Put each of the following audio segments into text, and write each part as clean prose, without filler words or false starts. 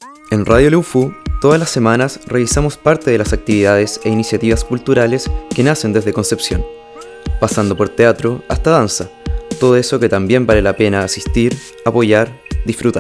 En Radio Leufu, todas las semanas revisamos parte de las actividades e iniciativas culturales que nacen desde Concepción, pasando por teatro hasta danza, todo eso que también vale la pena asistir, apoyar, disfrutar.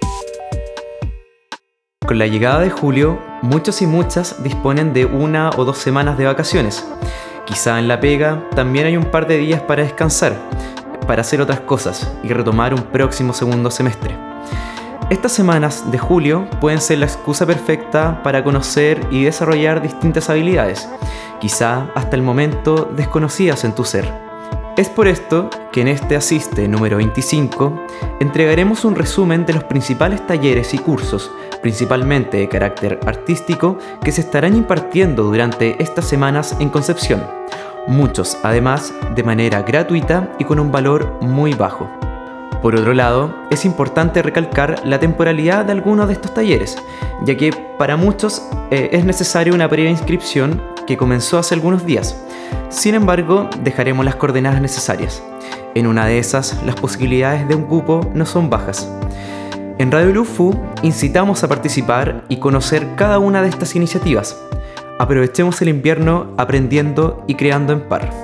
Con la llegada de julio, muchos y muchas disponen de 1 o 2 semanas de vacaciones. Quizá en la pega también hay un par de días para descansar, para hacer otras cosas y retomar un próximo segundo semestre. Estas semanas de julio pueden ser la excusa perfecta para conocer y desarrollar distintas habilidades, quizá hasta el momento desconocidas en tu ser. Es por esto que en este Asiste número 25 entregaremos un resumen de los principales talleres y cursos, principalmente de carácter artístico, que se estarán impartiendo durante estas semanas en Concepción. Muchos, además, de manera gratuita y con un valor muy bajo. Por otro lado, es importante recalcar la temporalidad de algunos de estos talleres, ya que para muchos es necesaria una previa inscripción que comenzó hace algunos días. Sin embargo, dejaremos las coordenadas necesarias. En una de esas, las posibilidades de un cupo no son bajas. En Radio Leufu incitamos a participar y conocer cada una de estas iniciativas. Aprovechemos el invierno aprendiendo y creando en par.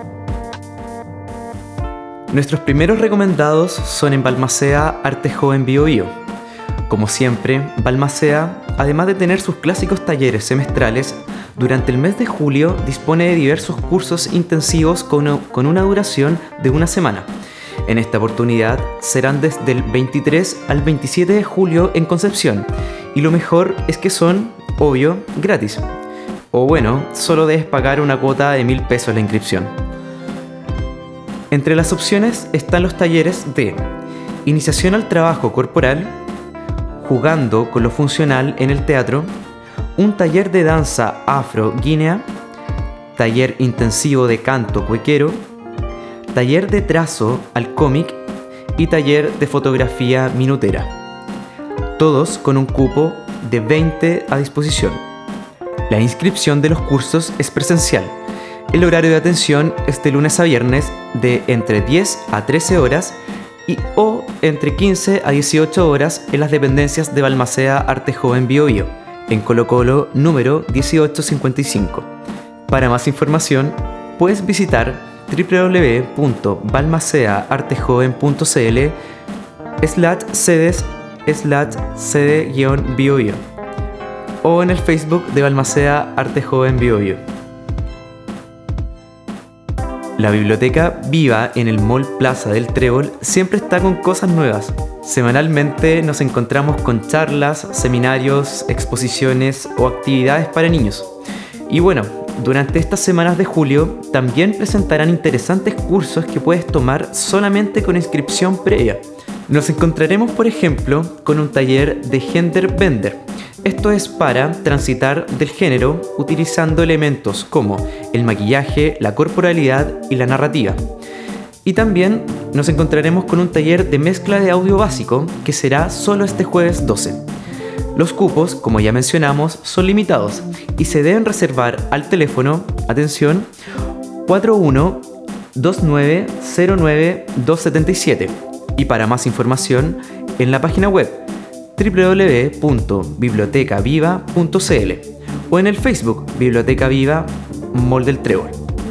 Nuestros primeros recomendados son en Balmaceda Arte Joven Biobío. Como siempre, Balmaceda, además de tener sus clásicos talleres semestrales, durante el mes de julio dispone de diversos cursos intensivos con una duración de 1 semana. En esta oportunidad serán desde el 23 al 27 de julio en Concepción, y lo mejor es que son, obvio, gratis. O bueno, solo debes pagar una cuota de 1.000 pesos la inscripción. Entre las opciones están los talleres de iniciación al trabajo corporal, jugando con lo funcional en el teatro, un taller de danza afro-guinea, taller intensivo de canto cuequero, taller de trazo al cómic y taller de fotografía minutera. Todos con un cupo de 20 a disposición. La inscripción de los cursos es presencial. El horario de atención es de lunes a viernes de entre 10 a 13 horas o entre 15 a 18 horas en las dependencias de Balmaceda Arte Joven Biobío, en Colo Colo número 1855. Para más información, puedes visitar www.balmacedaartejoven.cl/sedes/cd-biobío o en el Facebook de Balmaceda Arte Joven Biobío. La biblioteca Viva en el Mall Plaza del Trébol siempre está con cosas nuevas. Semanalmente nos encontramos con charlas, seminarios, exposiciones o actividades para niños. Y bueno, durante estas semanas de julio también presentarán interesantes cursos que puedes tomar solamente con inscripción previa. Nos encontraremos, por ejemplo, con un taller de Gender Bender. Esto es para transitar del género utilizando elementos como el maquillaje, la corporalidad y la narrativa. Y también nos encontraremos con un taller de mezcla de audio básico que será solo este jueves 12. Los cupos, como ya mencionamos, son limitados y se deben reservar al teléfono, atención, 41-2909-277 y para más información en la página web www.bibliotecaviva.cl o en el Facebook Biblioteca Viva Mall del Trébol.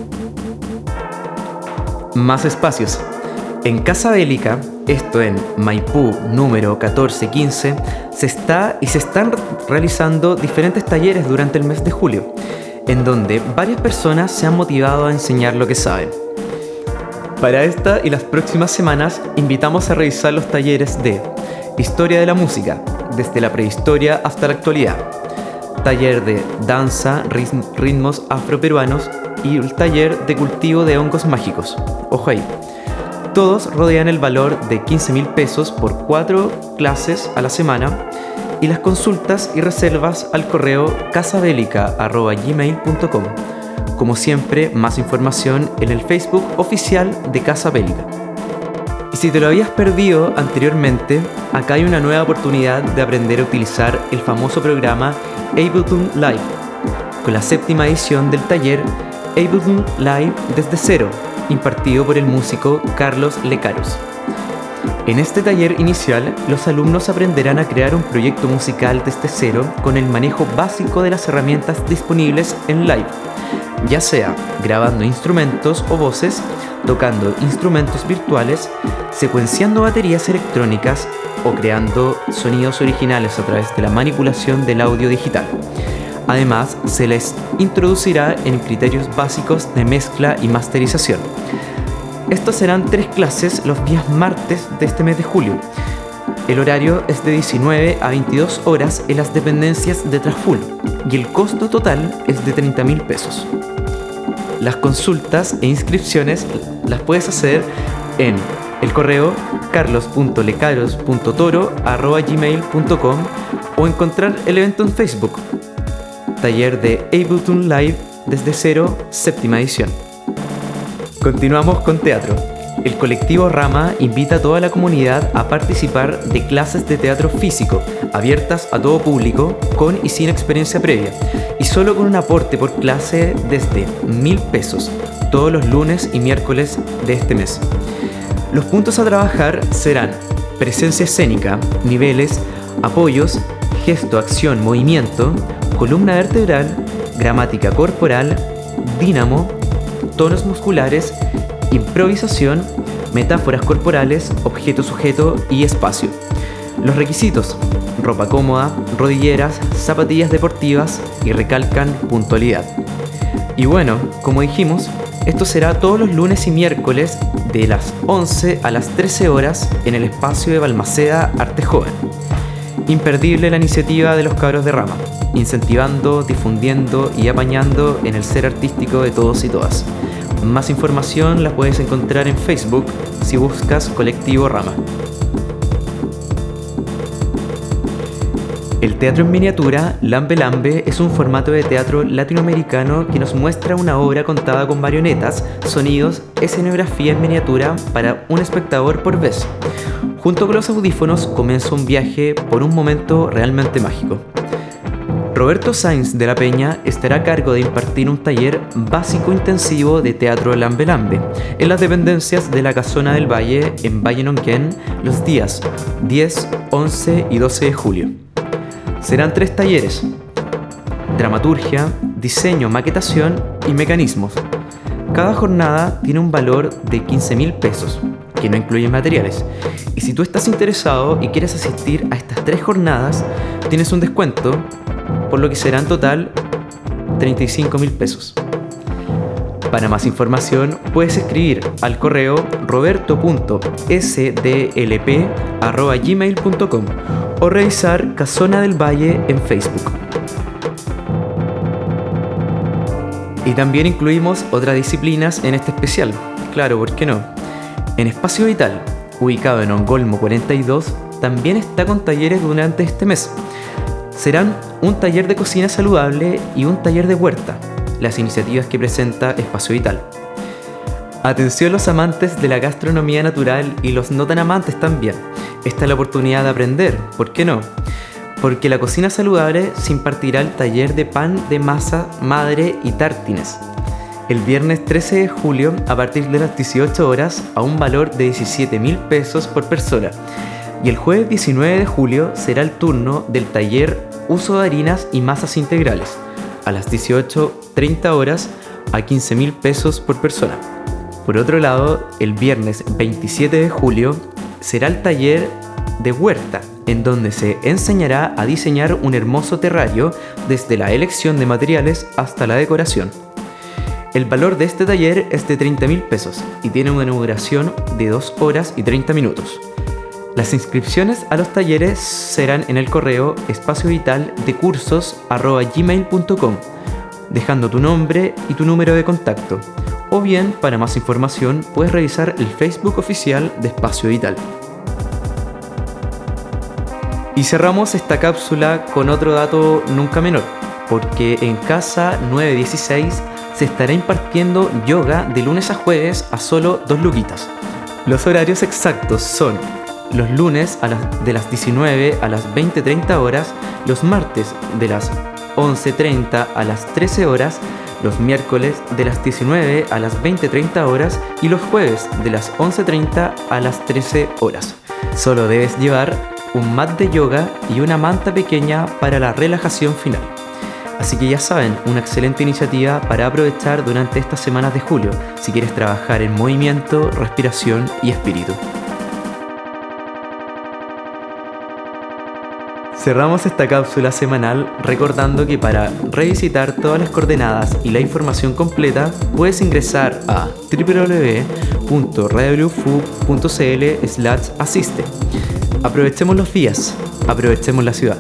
Más espacios. En Casa Bélica, esto en Maipú número 1415, se están realizando diferentes talleres durante el mes de julio, en donde varias personas se han motivado a enseñar lo que saben. Para esta y las próximas semanas invitamos a revisar los talleres de Historia de la música, desde la prehistoria hasta la actualidad, taller de danza, ritmos afroperuanos y el taller de cultivo de hongos mágicos. Ojo ahí. Todos rodean el valor de 15.000 pesos por 4 clases a la semana y las consultas y reservas al correo casabelica@gmail.com. Como siempre, más información en el Facebook oficial de Casa Bélica. Y si te lo habías perdido anteriormente, acá hay una nueva oportunidad de aprender a utilizar el famoso programa Ableton Live, con la 7ª edición del taller Ableton Live desde cero, impartido por el músico Carlos Lecaros. En este taller inicial, los alumnos aprenderán a crear un proyecto musical desde cero con el manejo básico de las herramientas disponibles en Live, ya sea grabando instrumentos o voces, tocando instrumentos virtuales, secuenciando baterías electrónicas o creando sonidos originales a través de la manipulación del audio digital. Además, se les introducirá en criterios básicos de mezcla y masterización. Estas serán 3 clases los días martes de este mes de julio. El horario es de 19 a 22 horas en las dependencias de Trasful y el costo total es de 30.000 pesos. Las consultas e inscripciones las puedes hacer en el correo carlos.lecaros.toro@gmail.com o encontrar el evento en Facebook. Taller de Ableton Live desde cero, 7ª edición. Continuamos con teatro. El colectivo Rama invita a toda la comunidad a participar de clases de teatro físico, abiertas a todo público, con y sin experiencia previa, y solo con un aporte por clase desde 1.000 pesos, todos los lunes y miércoles de este mes. Los puntos a trabajar serán presencia escénica, niveles, apoyos, gesto, acción, movimiento, columna vertebral, gramática corporal, dínamo, tonos musculares, improvisación, metáforas corporales, objeto-sujeto y espacio. Los requisitos: ropa cómoda, rodilleras, zapatillas deportivas y recalcan puntualidad. Y bueno, como dijimos, esto será todos los lunes y miércoles de las 11 a las 13 horas en el espacio de Balmaceda Arte Joven. Imperdible la iniciativa de los cabros de Rama, incentivando, difundiendo y apañando en el ser artístico de todos y todas. Más información la puedes encontrar en Facebook si buscas Colectivo Rama. El teatro en miniatura, Lambe Lambe, es un formato de teatro latinoamericano que nos muestra una obra contada con marionetas, sonidos, escenografía en miniatura para un espectador por vez. Junto con los audífonos comienza un viaje por un momento realmente mágico. Roberto Sainz de la Peña estará a cargo de impartir un taller básico intensivo de teatro Lambe Lambe en las dependencias de la Casona del Valle en Valle Nonquén los días 10, 11 y 12 de julio. Serán 3 talleres: dramaturgia, diseño, maquetación y mecanismos. Cada jornada tiene un valor de 15.000 pesos, que no incluyen materiales. Y si tú estás interesado y quieres asistir a estas 3 jornadas, tienes un descuento, por lo que será en total 35.000 pesos. Para más información puedes escribir al correo roberto.sdlp@gmail.com o revisar Casona del Valle en Facebook. Y también incluimos otras disciplinas en este especial. Claro, ¿por qué no? En Espacio Vital, ubicado en Ongolmo 42, también está con talleres durante este mes. Serán un taller de cocina saludable y un taller de huerta, las iniciativas que presenta Espacio Vital. Atención los amantes de la gastronomía natural y los no tan amantes también. Esta es la oportunidad de aprender, ¿por qué no? Porque la cocina saludable se impartirá el taller de pan de masa madre y tártines. El viernes 13 de julio a partir de las 18 horas a un valor de 17.000 pesos por persona. Y el jueves 19 de julio será el turno del taller Uso de harinas y masas integrales, a las 18:30 horas a 15.000 pesos por persona. Por otro lado, el viernes 27 de julio será el taller de huerta, en donde se enseñará a diseñar un hermoso terrario desde la elección de materiales hasta la decoración. El valor de este taller es de 30.000 pesos y tiene una duración de 2 horas y 30 minutos. Las inscripciones a los talleres serán en el correo espaciovital.decursos@gmail.com, dejando tu nombre y tu número de contacto. O bien, para más información, puedes revisar el Facebook oficial de Espacio Vital. Y cerramos esta cápsula con otro dato nunca menor, porque en Casa 916 se estará impartiendo yoga de lunes a jueves a solo 2 luquitas. Los horarios exactos son los lunes de las 19 a las 20:30 horas, los martes de las 11:30 a las 13 horas, los miércoles de las 19 a las 20:30 horas y los jueves de las 11:30 a las 13 horas. Solo debes llevar un mat de yoga y una manta pequeña para la relajación final. Así que ya saben, una excelente iniciativa para aprovechar durante estas semanas de julio si quieres trabajar en movimiento, respiración y espíritu. Cerramos esta cápsula semanal recordando que para revisitar todas las coordenadas y la información completa puedes ingresar a www.radiobluefub.cl/asiste. Aprovechemos los días, aprovechemos la ciudad.